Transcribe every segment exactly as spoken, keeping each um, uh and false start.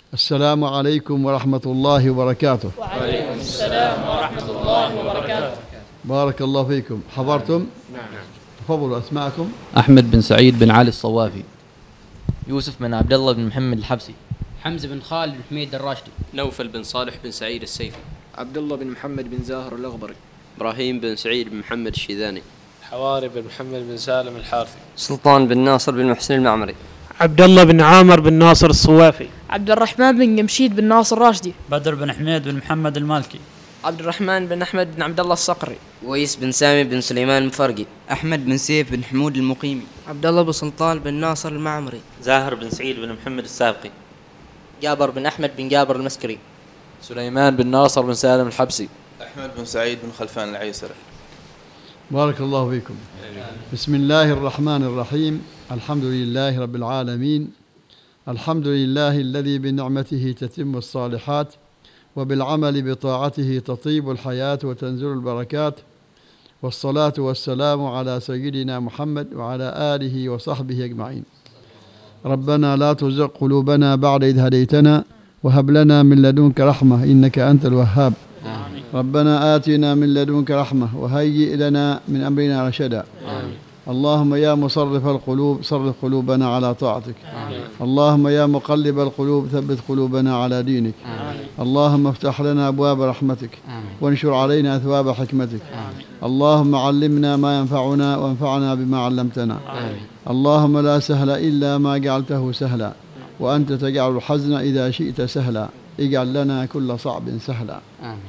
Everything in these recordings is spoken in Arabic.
السلام عليكم ورحمة الله وبركاته. وعليكم السلام ورحمة الله وبركاته. بارك الله فيكم. حضرتم؟ نعم. تفضلوا أسماءكم. أحمد بن سعيد بن علي الصوافي. يوسف بن عبد الله بن محمد الحبسي. حمزة بن خالد بن حميد الراشدي. نوفل بن صالح بن سعيد السيفي. عبد الله بن محمد بن زاهر الأغبري. إبراهيم بن سعيد بن محمد الشيذاني. حواري بن محمد بن سالم الحارثي. سلطان بن ناصر بن محسن المعمري. عبد الله بن عامر بن ناصر الصوافي. عبد الرحمن بن جمشيد بن ناصر الراشدي. بدر بن حميد بن محمد المالكي. عبد الرحمن بن أحمد بن عبد الله الصقري. ويس بن سامي بن سليمان المفرقي. أحمد بن سيف بن حمود المقيمي. عبد الله بن سلطان بن ناصر المعمري. زاهر بن سعيد بن محمد السابقي. جابر بن أحمد بن جابر المسكري. سليمان بن ناصر بن سالم الحبسي. أحمد بن سعيد بن خلفان العيسري. بارك الله فيكم. بسم الله الرحمن الرحيم. الحمد لله رب العالمين. الحمد لله الذي بنعمته تتم الصالحات وبالعمل بطاعته تطيب الحياة وتنزل البركات، والصلاة والسلام على سيدنا محمد وعلى آله وصحبه أجمعين. ربنا لا تزغ قلوبنا بعد إذ هديتنا وهب لنا من لدنك رحمة إنك أنت الوهاب. آمين. ربنا آتنا من لدنك رحمة وهيئ لنا من أمرنا رشدا. آمين. اللهم يا مصرف القلوب صرف قلوبنا على طاعتك. آمين. اللهم يا مقلب القلوب ثبت قلوبنا على دينك. آمين. اللهم افتح لنا أبواب رحمتك. آمين. وانشر علينا ثواب حكمتك. آمين. اللهم علمنا ما ينفعنا وانفعنا بما علمتنا. آمين. اللهم لا سهل إلا ما جعلته سهلا وأنت تجعل الحزن إذا شئت سهلا اجعل لنا كل صعب سهلا. آمين.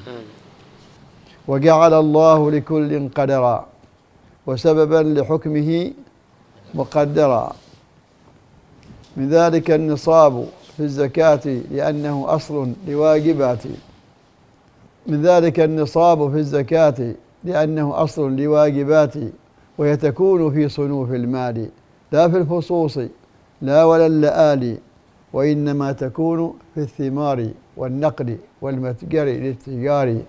وجعل الله لكل قدرا وسببا لحكمه مقدرا، من ذلك النصاب في الزكاة لأنه أصل لواجبات من ذلك النصاب في الزكاة لأنه أصل لواجبات وهي تكون في صنوف المال لا في الفصوص لا ولا اللآلي، وإنما تكون في الثمار والنقل والمتجر للتجار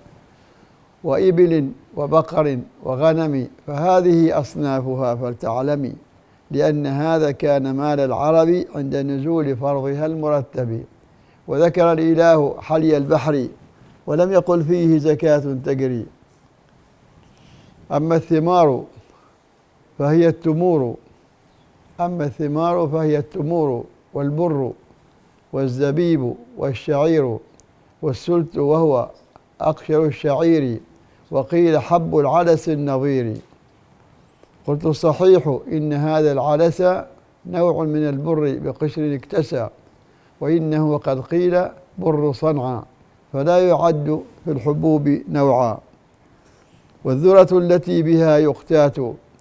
وإبل وبقر وغنم، فهذه أصنافها فلتعلمي، لأن هذا كان مال العرب عند نزول فرضها المرتب. وذكر الإله حلي البحر ولم يقل فيه زكاة تجري. أما الثمار فهي التمور أما الثمار فهي التمور والبر والزبيب والشعير والسلت وهو أقشر الشعير، وقيل حب العدس النظير. قلت الصحيح إن هذا العدس نوع من البر بقشر اكتسى، وإنه قد قيل بر صنعا فلا يعد في الحبوب نوعا. والذرة التي بها يقتات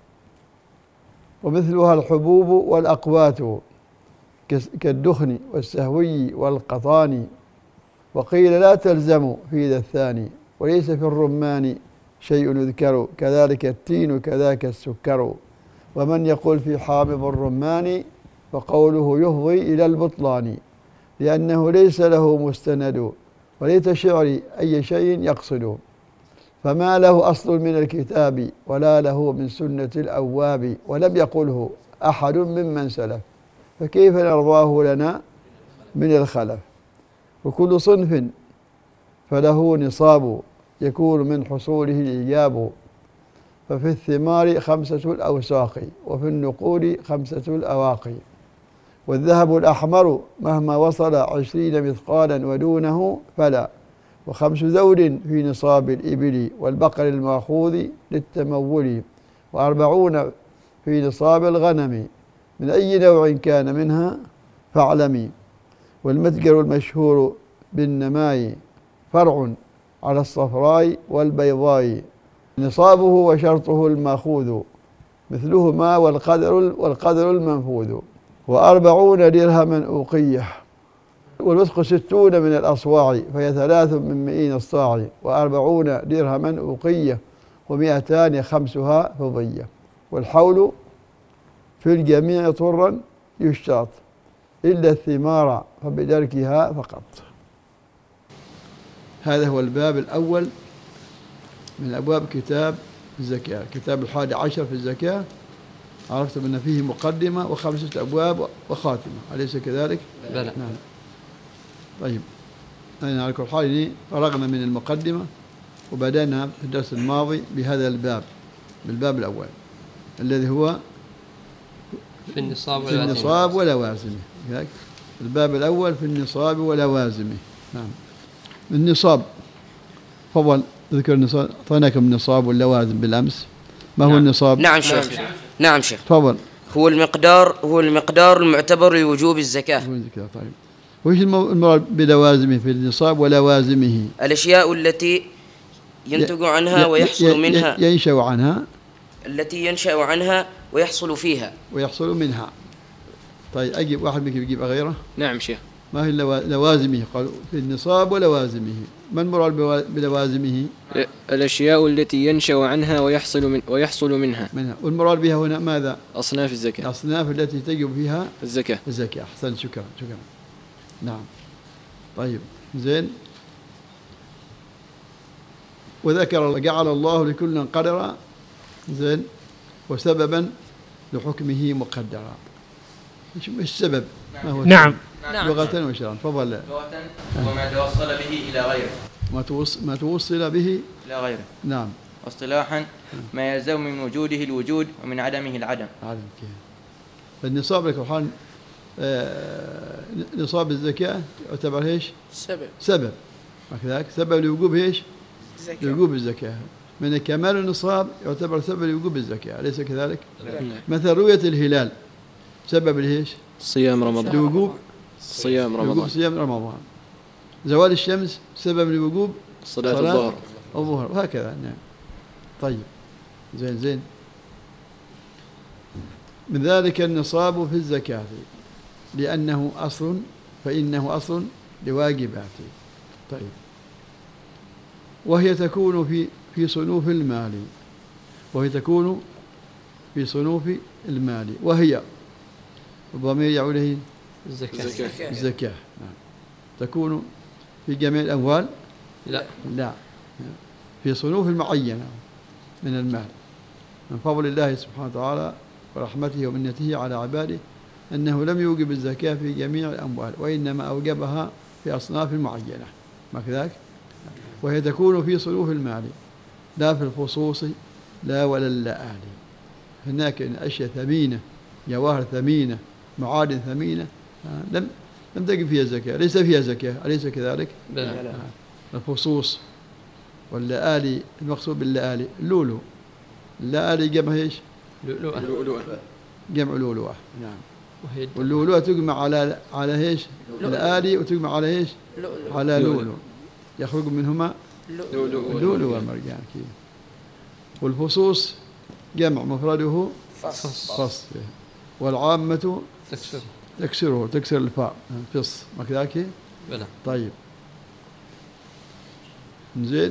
ومثلها الحبوب والأقوات كالدخن والسهوي والقطان، وقيل لا تلزم في ذا الثاني، وليس في الرمان شيء يذكر، كذلك التين كذاك السكر. ومن يقول في حامض الرمان فقوله يفضي إلى البطلان، لأنه ليس له مستند وليت شعري أي شيء يقصد، فما له أصل من الكتاب ولا له من سنة الأواب، ولم يقله أحد ممن سلف، فكيف نرضاه لنا من الخلف. وكل صنف فله نصاب يكون من حصوله الإيجاب، ففي الثمار خمسة الأوساق وفي النقود خمسة الأواقي. والذهب الأحمر مهما وصل عشرين مثقالا ودونه فلا، وخمس ذود في نصاب الإبل والبقر المأخوذ للتمول، وأربعون في نصاب الغنم من أي نوع كان منها فاعلمي. والمتجر المشهور بالنماء فرع على الصفراء والبيضاء، نصابه وشرطه المأخوذ مثلهما والقدر والقدر المنفوذ. وأربعون درهما أوقية، والوثق ستون من الأصواع فهي ثلاث من مئين الصاع، وأربعون درهما أوقية ومئتان خمسها فضية. والحول في الجميع طرا يشتاط إلا الثمار فبدركها فقط. هذا هو الباب الأول من أبواب كتاب الزكاة، كتاب الحادي عشر في الزكاة. عرفتم أن فيه مقدمة وخمسة أبواب وخاتمة، أليس كذلك؟ بلى. نعم. طيب أنا على كل حال فرغنا من المقدمة وبدأنا في الدرس الماضي بهذا الباب، بالباب الأول الذي هو في النصاب في النصاب ولوازمه. الباب الأول في النصاب ولوازمه. نعم. النصاب فضل ذكر النصاب، أعطيناكم النصاب واللوازم بالأمس. ما هو نعم. النصاب؟ نعم شيخ. نعم شيخ. تفضل. هو المقدار هو المقدار المعتبر لوجوب الزكاة. طيب. وإيش المراد بلوازمه في النصاب ولوازمه؟ الأشياء التي ينتج عنها ويحصل منها ينشأ عنها التي ينشأ عنها ويحصل فيها ويحصل منها. طيب أجيب واحد منكم يجيب غيره. نعم شيخ. ما هي لوازمه؟ قالوا في النصاب ولوازمه. ما المراد بلوازمه؟ الأشياء التي ينشأ عنها ويحصل من ويحصل منها. منها. والمراد بها هنا ماذا؟ أصناف الزكاة. الأصناف التي تجب فيها الزكاة. الزكاة. أحسن، شكرا شكرا. نعم. طيب زين. وذكر وجعل الله لكل قدرا زين وسببا لحكمه مقدرا. ايش السبب؟ ما هو نعم. لغة وشرعا. تفضل. لغة وما توصل به إلى غيره. ما توصل ما توصل به إلى غيره. نعم. واصطلاحا ما يلزم من وجوده الوجود ومن عدمه العدم. عدم كيف. فالنصاب لك الحال آه نصاب الزكاة يعتبر ايش؟ سبب. سبب. وكذلك سبب لوجوب ايش؟ زكاة. لوجوب الزكاة. من كمال النصاب يعتبر سبب لوجوب الزكاة، أليس كذلك؟ مثل رؤية الهلال سبب ليش؟ صيام رمضان. لوجوب صيام رمضان. لوجوب صيام رمضان. زوال الشمس سبب لوجوب صلاة, صلاة الظهر. الظهر وهكذا. نعم. طيب زين زين. من ذلك النصاب في الزكاة لأنه أصل فإنه أصل لواجباته. طيب. وهي تكون في في صنوف المال وهي تكون في صنوف المال وهي الضمير يعود إليه الزكاة. الزكاة. نعم. تكون في جميع الأموال لا لا في صنوف معينة من المال. من فضل الله سبحانه وتعالى ورحمته ومنته على عباده أنه لم يوجب الزكاة في جميع الأموال وإنما أوجبها في أصناف معينة. ما كذلك؟ وهي تكون في صنوف المال لا في الخصوص لا ولا اللآلي. هناك أشياء ثمينة، جواهر ثمينة، معادن ثمينة لم لم تجب فيها زكاة، ليس فيها زكاة، أليس كذلك؟ لا. الخصوص واللآلي. المقصود باللآلي اللؤلؤ. اللآلي جمع ايش؟ لؤلؤة. جمع لؤلؤة. نعم. واللؤلؤة تجمع على على ايش؟ اللآلي وتجمع على ايش؟ على لؤلؤ. يخرج منهما اللؤلؤ والمرجان. والفصوص جمع مفرده فص. فص. والعامة تكسر تكسره تكسر الفاء فص. ما كذلك؟ بلى. طيب زين.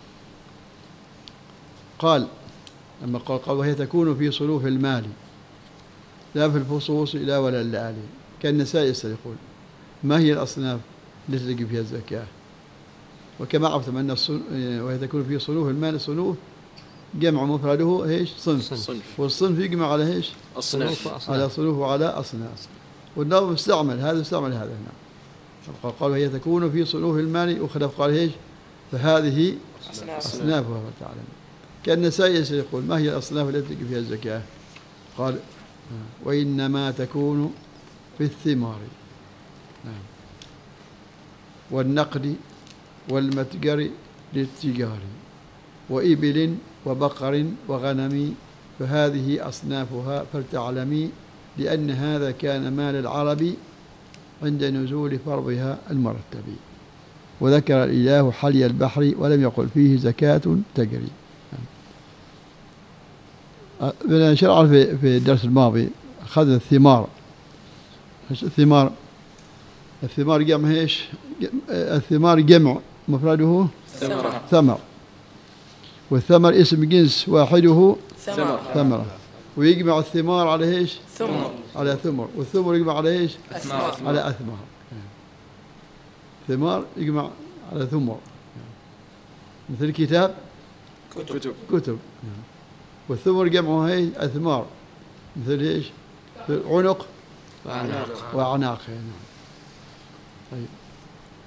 قال لما قال قال وهي تكون في صنوف المال لا في الفصوص لا ولا اللآلي. كالنسائي يقول ما هي الأصناف التي تجب فيها الزكاة؟ وكما عرفتم أن وهي تكون في صنوف المال صنوف جمع مفرده ايش؟ صنف. صنف. والصنف يجمع على ايش؟ أصناف. على صنوف وعلى أصناف. والنظم استعمل هذا استعمل هذا هنا. قال وهي تكون في صنوف المال وخلف قال ايش؟ فهذه أصنافها تعالى. كالنسائي يقول ما هي الأصناف التي تجب فيها الزكاة؟ قال وإنما تكون في الثمار نعم. والنقد والمتجر للتجار وإبل وبقر وغنم فهذه أصنافها فلتعلمي لأن هذا كان مال العرب عند نزول فرضها المرتب. وذكر الإله حلي البحر ولم يقل فيه زكاة تجري. بنا شرع في في الدرس الماضي أخذ الثمار. الثمار الثمار جمع ايش؟ الثمار جمع مفرده ثمرة. ثمر. والثمر اسم جنس واحده ثمرة. ثمرة. ويجمع الثمار على ايش؟ ثمر. على ثمر. والثمر يجمع على ايش؟ أثمار. على أثمار. ثمار يجمع على ثمر. مثل كتاب كتب. كتب. والثمر جمعه هي أثمار مثل ايش؟ عنق وأعناق. وأعناق. طيب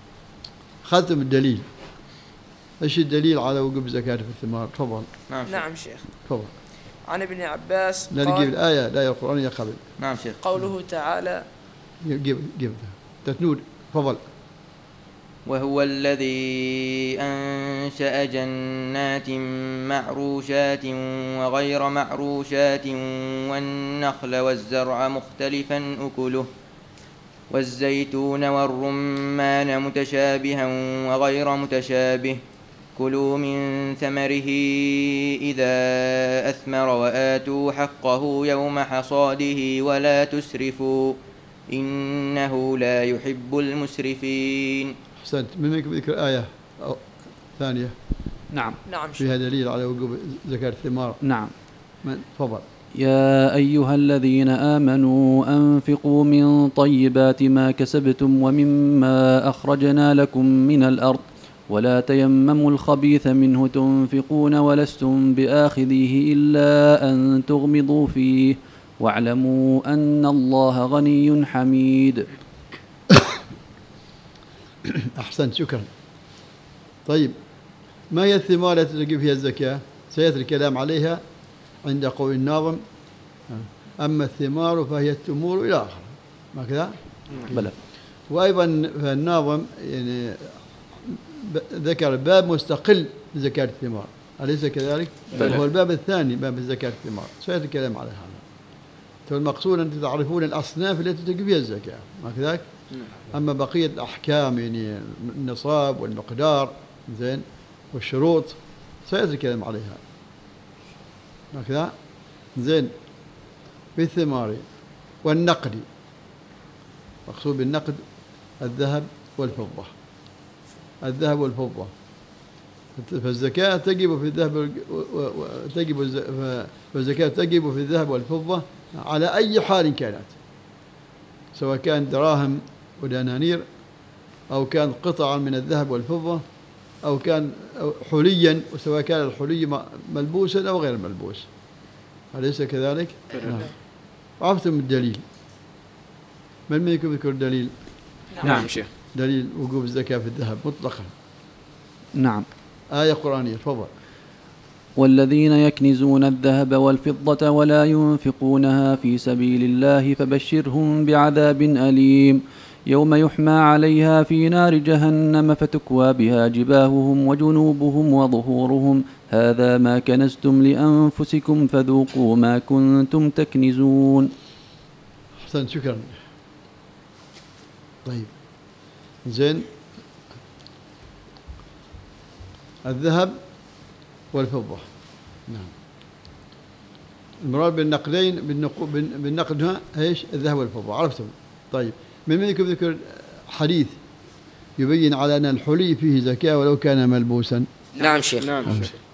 أخذتم الدليل. إيش الدليل على وجوب زكاة في الثمار؟ تفضل. نعم, نعم شيخ. تفضل. عن ابن عباس لا نجيب الآية الآية القرآنية قبل. نعم شيخ. قوله تعالى. جيب جيب تتنود. تفضل. وهو الذي أنشأ جنات معروشات وغير معروشات والنخل والزرع مختلفا أكله والزيتون والرمان متشابها وغير متشابه كلوا من ثمره إذا أثمر وآتوا حقه يوم حصاده ولا تسرفوا إنه لا يحب المسرفين. أحسنت. من منكم ذكر آية أو ثانية؟ نعم. نعم. فيها دليل على وجوب زكاة الثمار. نعم. من تفضل. يا أيها الذين آمنوا أنفقوا من طيبات ما كسبتم ومما أخرجنا لكم من الأرض ولا تيمموا الخبيث منه تنفقون ولستم بآخذيه إلا أن تغمضوا فيه واعلموا أن الله غني حميد. أحسنت شكرا. طيب ما هي الثمار التي تجب فيها الزكاة؟ سيأتي الكلام عليها عند قول الناظم أما الثمار فهي التمور إلى آخره ما كذا؟ بلى. وأيضا الناظم يعني ذكر باب مستقل لزكاة الثمار أليس كذلك؟ بلى. هو الباب الثاني باب زكاة الثمار. سيأتي الكلام على هذا. المقصود أن تعرفون الأصناف التي تجب فيها الزكاة ما كذلك؟ أما بقية الأحكام يعني النصاب والمقدار زين والشروط سيأتي الكلام عليها هكذا زين. بالثمار والنقد مقصود بالنقد الذهب والفضة الذهب والفضة فالزكاة تجب في الذهب تجب فالزكاة تجب في الذهب والفضة على أي حال كانت سواء كان دراهم ودنانير أو كان قطعا من الذهب والفضة أو كان حليا وسواء كان الحلي ملبوسا أو غير ملبوس أليس كذلك؟ نعم. عرفتم الدليل. من منكم يذكر الدليل؟ نعم شيخ. دليل وجوب الزكاة في الذهب مطلقا. نعم. آية قرآنية تفضل. والذين يكنزون الذهب والفضة ولا ينفقونها في سبيل الله فبشرهم بعذاب أليم يوم يحمى عليها في نار جهنم فتكوى بها جباههم وجنوبهم وظهورهم هذا ما كنزتم لأنفسكم فذوقوا ما كنتم تكنزون. أحسن شكرا. طيب زين. الذهب والفضة نعم. المراد بالنقدين بالنقد هنا ايش؟ الذهب والفضة عرفتم. طيب من منكم ذكر حديث يبين على أن الحلي فيه زكاة ولو كان ملبوسا؟ نعم شيخ. نعم.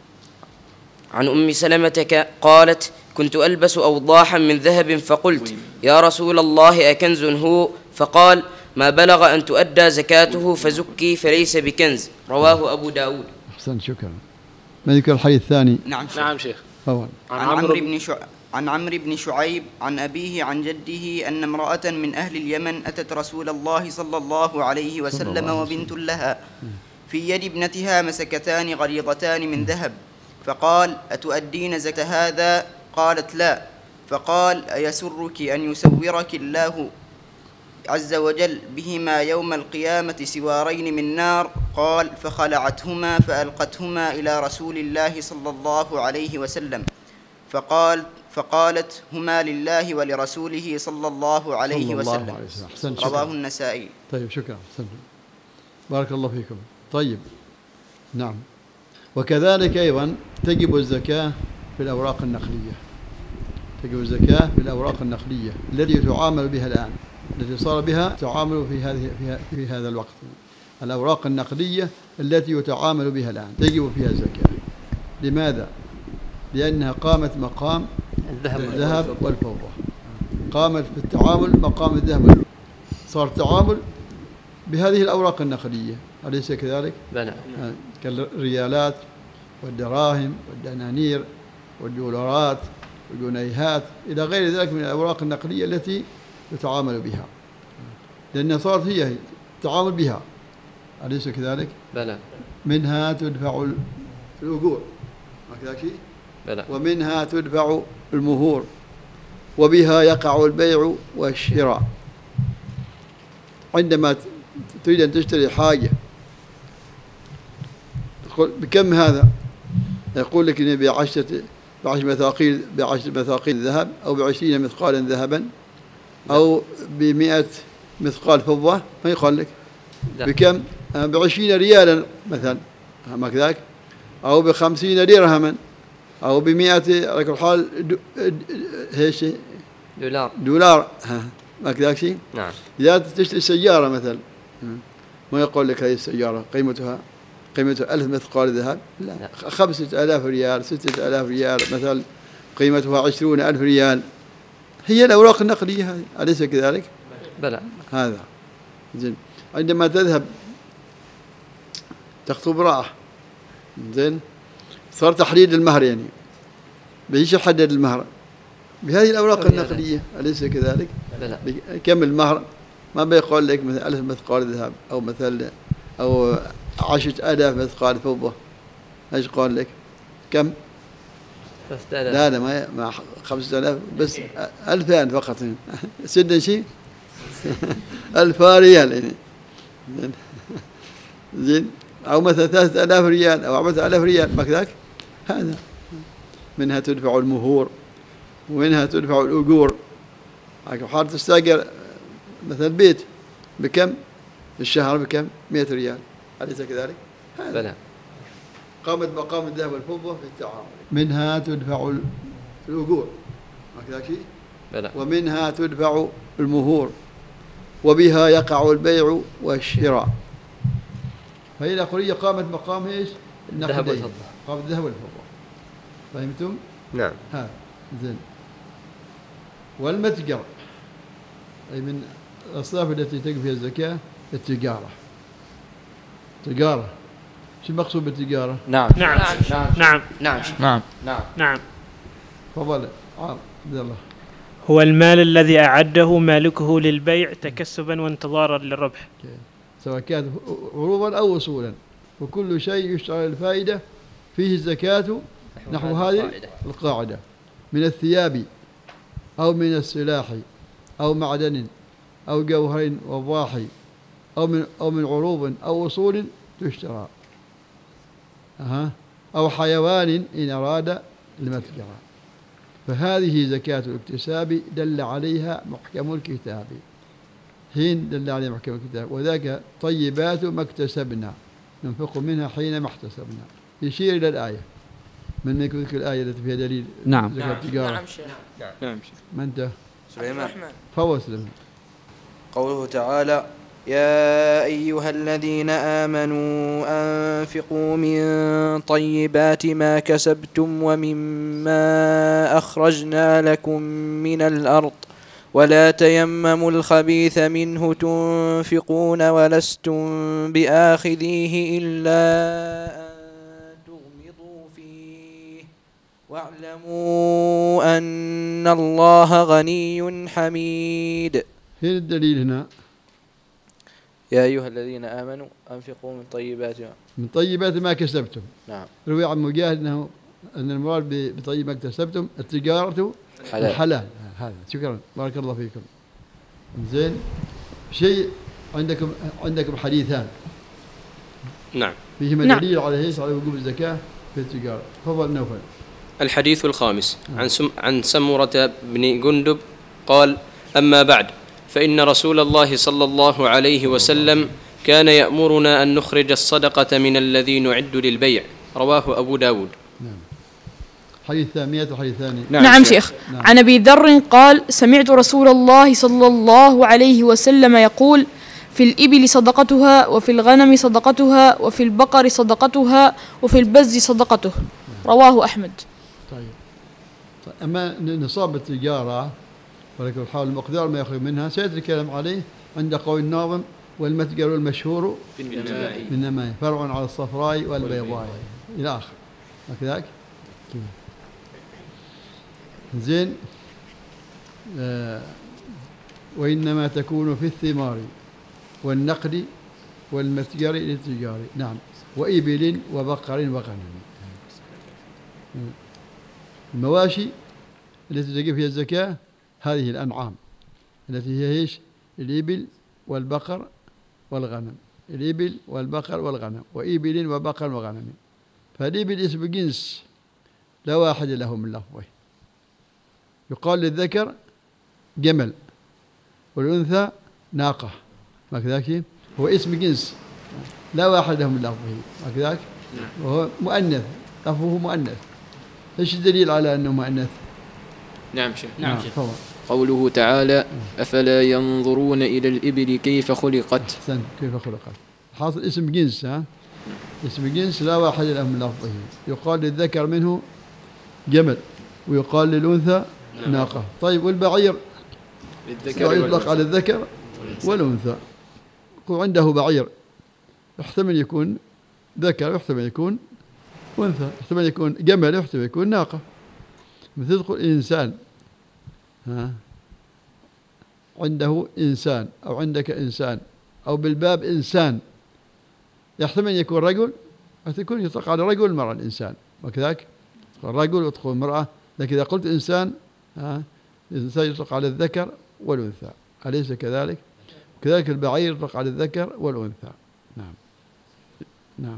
عن أم سلمة قالت كنت ألبس أوضاحا من ذهب فقلت يا رسول الله أكنز هو؟ فقال ما بلغ أن تؤدى زكاته فزكي فليس بكنز رواه أبو داود. أحسن شكرا. ما ذكر الحديث الثاني؟ نعم شيخ. نعم شيخ. أول. عن عمرو بن شع... عن عمرو بن شعيب عن أبيه عن جده أن امرأة من أهل اليمن أتت رسول الله صلى الله عليه وسلم وبنت لها في يد ابنتها مسكتان غليظتان من ذهب فقال أتؤدين زكاة هذا؟ قالت لا. فقال أيسرك أن يسورك الله عز وجل بهما يوم القيامة سوارين من نار؟ قال فخلعتهما فألقتهما إلى رسول الله صلى الله عليه وسلم فقال فقالت هما لله ولرسوله صلى الله عليه وسلم. رواه النسائي. طيب شكرا. بارك الله فيكم. طيب نعم. وكذلك أيضا تجب الزكاة في الأوراق النقدية تجب الزكاة في الأوراق النقدية التي تعامل بها الآن التي صار بها تعامل في هذه في هذا الوقت. الأوراق النقدية التي يتعامل بها الآن تجب فيها الزكاة. لماذا؟ لأنها قامت مقام الذهب والفضة قامت في التعامل مقام الذهب والفضة صار تعامل بهذه الأوراق النقدية أليس كذلك؟ بلى. كالريالات والدراهم والدنانير والدولارات والجنيهات إلى غير ذلك من الأوراق النقدية التي يتعامل بها لأنها صارت هي التعامل بها أليس كذلك؟ بلى. منها تدفع الأجور هكذا شيء؟ بلى. ومنها تدفع المهور وبها يقع البيع والشراء. عندما تريد أن تشتري حاجة تقول بكم هذا؟ يقول لك إنه بعشرة بعشر مثاقيل بعشر مثاقيل ذهب أو بعشرين مثقالا ذهبا أو بمئة مثقال فضة، ما يقول لك لا. بكم؟ بعشرين ريالا مثلا ما كذاك، أو بخمسين درهما أو بمئة على كل حال هيش دولار دولار ما كذاك شيء. نعم. إذا تشتري سيارة مثلا ما يقول لك هذه السيارة قيمتها قيمتها ألف مثقال ذهب، لا, لا. خمسة آلاف ريال ستة آلاف ريال مثلا قيمتها عشرون ألف ريال. هي الأوراق النقدية هذه أليس كذلك؟ بلى. هذا زين. عندما تذهب تخطب امرأة زين صار تحديد المهر، يعني بيش يحدد المهر بهذه الأوراق النقدية أليس كذلك؟ بلى. كم المهر؟ ما بيقول لك مثلا ألف مثقال ذهب أو مثلا أو عشرة آلاف مثقال فضة. ايش قال لك؟ كم؟ لا لا ما ما خمسة آلاف بس ألفان فقط. سد شيء ألف ريال يعني زين، أو مثلا ثلاثة آلاف ريال أو أربعة آلاف ريال ما كذاك. هذا منها تدفع المهور ومنها تدفع الأجور. حال تستأجر مثلا بيت بكم الشهر؟ بكم؟ مئة ريال أليس كذلك؟ بلى. قامت مقام الذهب والفضة في التعامل. منها تدفع الأجور هكذا شيء؟ بلى. ومنها تدفع المهور وبها يقع البيع والشراء. فهي الأخرية قامت مقام ايش؟ الذهب والفضة. قامت الذهب والفضة. فهمتم؟ نعم. ها زين. والمتجر أي من الأصناف التي تجب فيها الزكاة التجارة. تجارة شو المقصود بالتجارة؟ نعم نعم نعم نعم نعم نعم نعم نعم. تفضل عبد الله. هو المال الذي أعده مالكه للبيع تكسبا وانتظارا للربح، سواء كانت عروضا أو وصولا، وكل شيء يشترى الفائدة فيه الزكاة نحو هذه القاعدة: من الثياب أو من السلاح أو معدن أو جوهر وضاحي أو من أو من عروض أو وصول تشترى أه. أو حيوان إن أراد المتجر. فهذه زكاة الاكتساب دل عليها محكم الكتاب. حين دل عليها محكم الكتاب وذاك طيبات ما اكتسبنا ننفق منها حين ما احتسبنا. يشير إلى الآية. من يكون الآية التي فيها دليل نعم زكاة التجارة؟ نعم شيخ. نعم شيخ. من أنت؟ سليمان. فوز سليمان. قوله تعالى: يا أيها الذين آمنوا أنفقوا من طيبات ما كسبتم ومما أخرجنا لكم من الأرض ولا تيمموا الخبيث منه تنفقون ولستم بآخذيه إلا أن تغمضوا فيه واعلموا أن الله غني حميد. فين الدليل هنا؟ يا أيها الذين آمنوا أنفقوا من طيبات ما من طيبات ما كسبتم. نعم. روي عن مجاهد أنه أن المراد بطيب ما كسبتم التجارة حلال. الحلال. هذا شكرا بارك الله فيكم. زين. شيء عندكم عندكم حديثان. نعم. فيهما دليل على ايش؟ على وجوب الزكاة في التجارة. تفضل نوفل. الحديث الخامس عن سم عن سمرة بن جندب قال: أما بعد، فإن رسول الله صلى الله عليه وسلم كان يأمرنا أن نخرج الصدقة من الذي نعد للبيع. رواه أبو داود. نعم. حديث ثانية وحديث ثاني. نعم, نعم شيخ. نعم. عن أبي ذر قال: سمعت رسول الله صلى الله عليه وسلم يقول: في الإبل صدقتها وفي الغنم صدقتها وفي البقر صدقتها وفي البز صدقته. رواه أحمد. طيب. أما نصاب التجارة ولكن حال المقدار ما يخرج منها سيأتي الكلام عليه عند قول الناظم: والمتجر المشهور بالنماء فرع على الصفراء والبيضاء إلى آخر. وكذلك زين. آه وإنما تكون في الثمار والنقد والمتجر للتجار. نعم. وإبل وبقر وغنم. المواشي التي تجب فيها الزكاة هذه الأنعام التي هي إيش؟ الإبل والبقر والغنم. الإبل والبقر والغنم. وإبل وبقر وغنم. فالإبل اسم جنس لا واحد له من لفظه. يقال للذكر جمل والأنثى ناقة، ما كذاك؟ هو اسم جنس لا واحد له من لفظه، ما كذاك؟ وهو مؤنث، لفظه مؤنث. ايش الدليل على انه مؤنث؟ نعم شيخ. نعم شيخ. قوله تعالى: أفلا ينظرون إلى الإبل كيف خلقت. أحسن، كيف خلقت. حاصل اسم جنس، ها؟ اسم جنس لا واحد له من لفظه. يقال للذكر منه جمل ويقال للأنثى ناقة. طيب والبعير يطلق على الذكر والأنثى. عنده بعير يحتمل يكون ذكر ويحتمل يكون أنثى، يحتمل يكون جمل ويحتمل يكون ناقة. مثل تقول إنسان، ها، عنده إنسان أو عندك إنسان أو بالباب إنسان، يحتمل يكون رجل يكون يطلق على رجل المرأة الإنسان، وكذلك الرجل وتقول المرأة. لكن إذا قلت إنسان، ها، الإنسان يطلق على الذكر والأنثى، أليس كذلك؟ كذلك البعير يطلق على الذكر والأنثى. نعم نعم.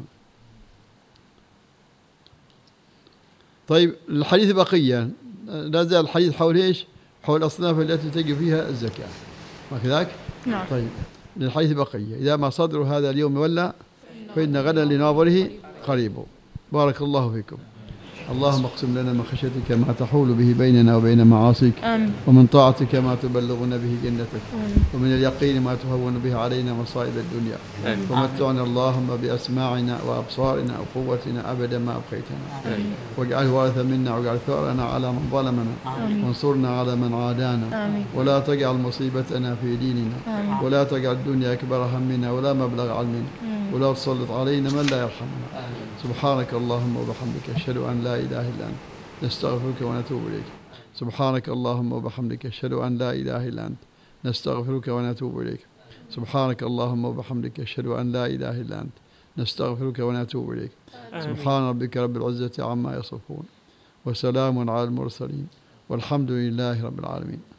طيب الحديث بقية، لا زال الحديث حول إيش؟ حول الأصناف التي تجب فيها الزكاة، وكذلك؟ نعم. طيب للحديث بقية، إذا ما صدر هذا اليوم ولا فإن غدا لناظره قريب. بارك الله فيكم. اللهم اقسم لنا من خشيتك ما تحول به بيننا وبين معاصيك، آمين. ومن طاعتك ما تبلغنا به جنتك، آمين. ومن اليقين ما تهون به علينا مصائب الدنيا، آمين. ومتعنا اللهم بأسماعنا وأبصارنا وقوتنا أبدا ما أبقيتنا، واجعله وارثا منا، واجعل ثأرنا على من ظلمنا، آمين. وانصرنا على من عادانا، آمين. ولا تجعل مصيبتنا في ديننا، آمين. ولا تجعل الدنيا أكبر همنا ولا مبلغ علمنا، ولا تسلط علينا من لا يرحمنا. آمين. سبحانك اللهم وبحمدك أشهد أن لا إله إلا أنت نستغفرك ونتوب إليك. سبحانك اللهم وبحمدك أشهد أن لا إله إلا أنت نستغفرك ونتوب إليك. سبحانك اللهم وبحمدك أشهد أن لا إله إلا أنت نستغفرك ونتوب إليك. سبحان ربك رب العزة عما يصفون وسلام على المرسلين والحمد لله رب العالمين.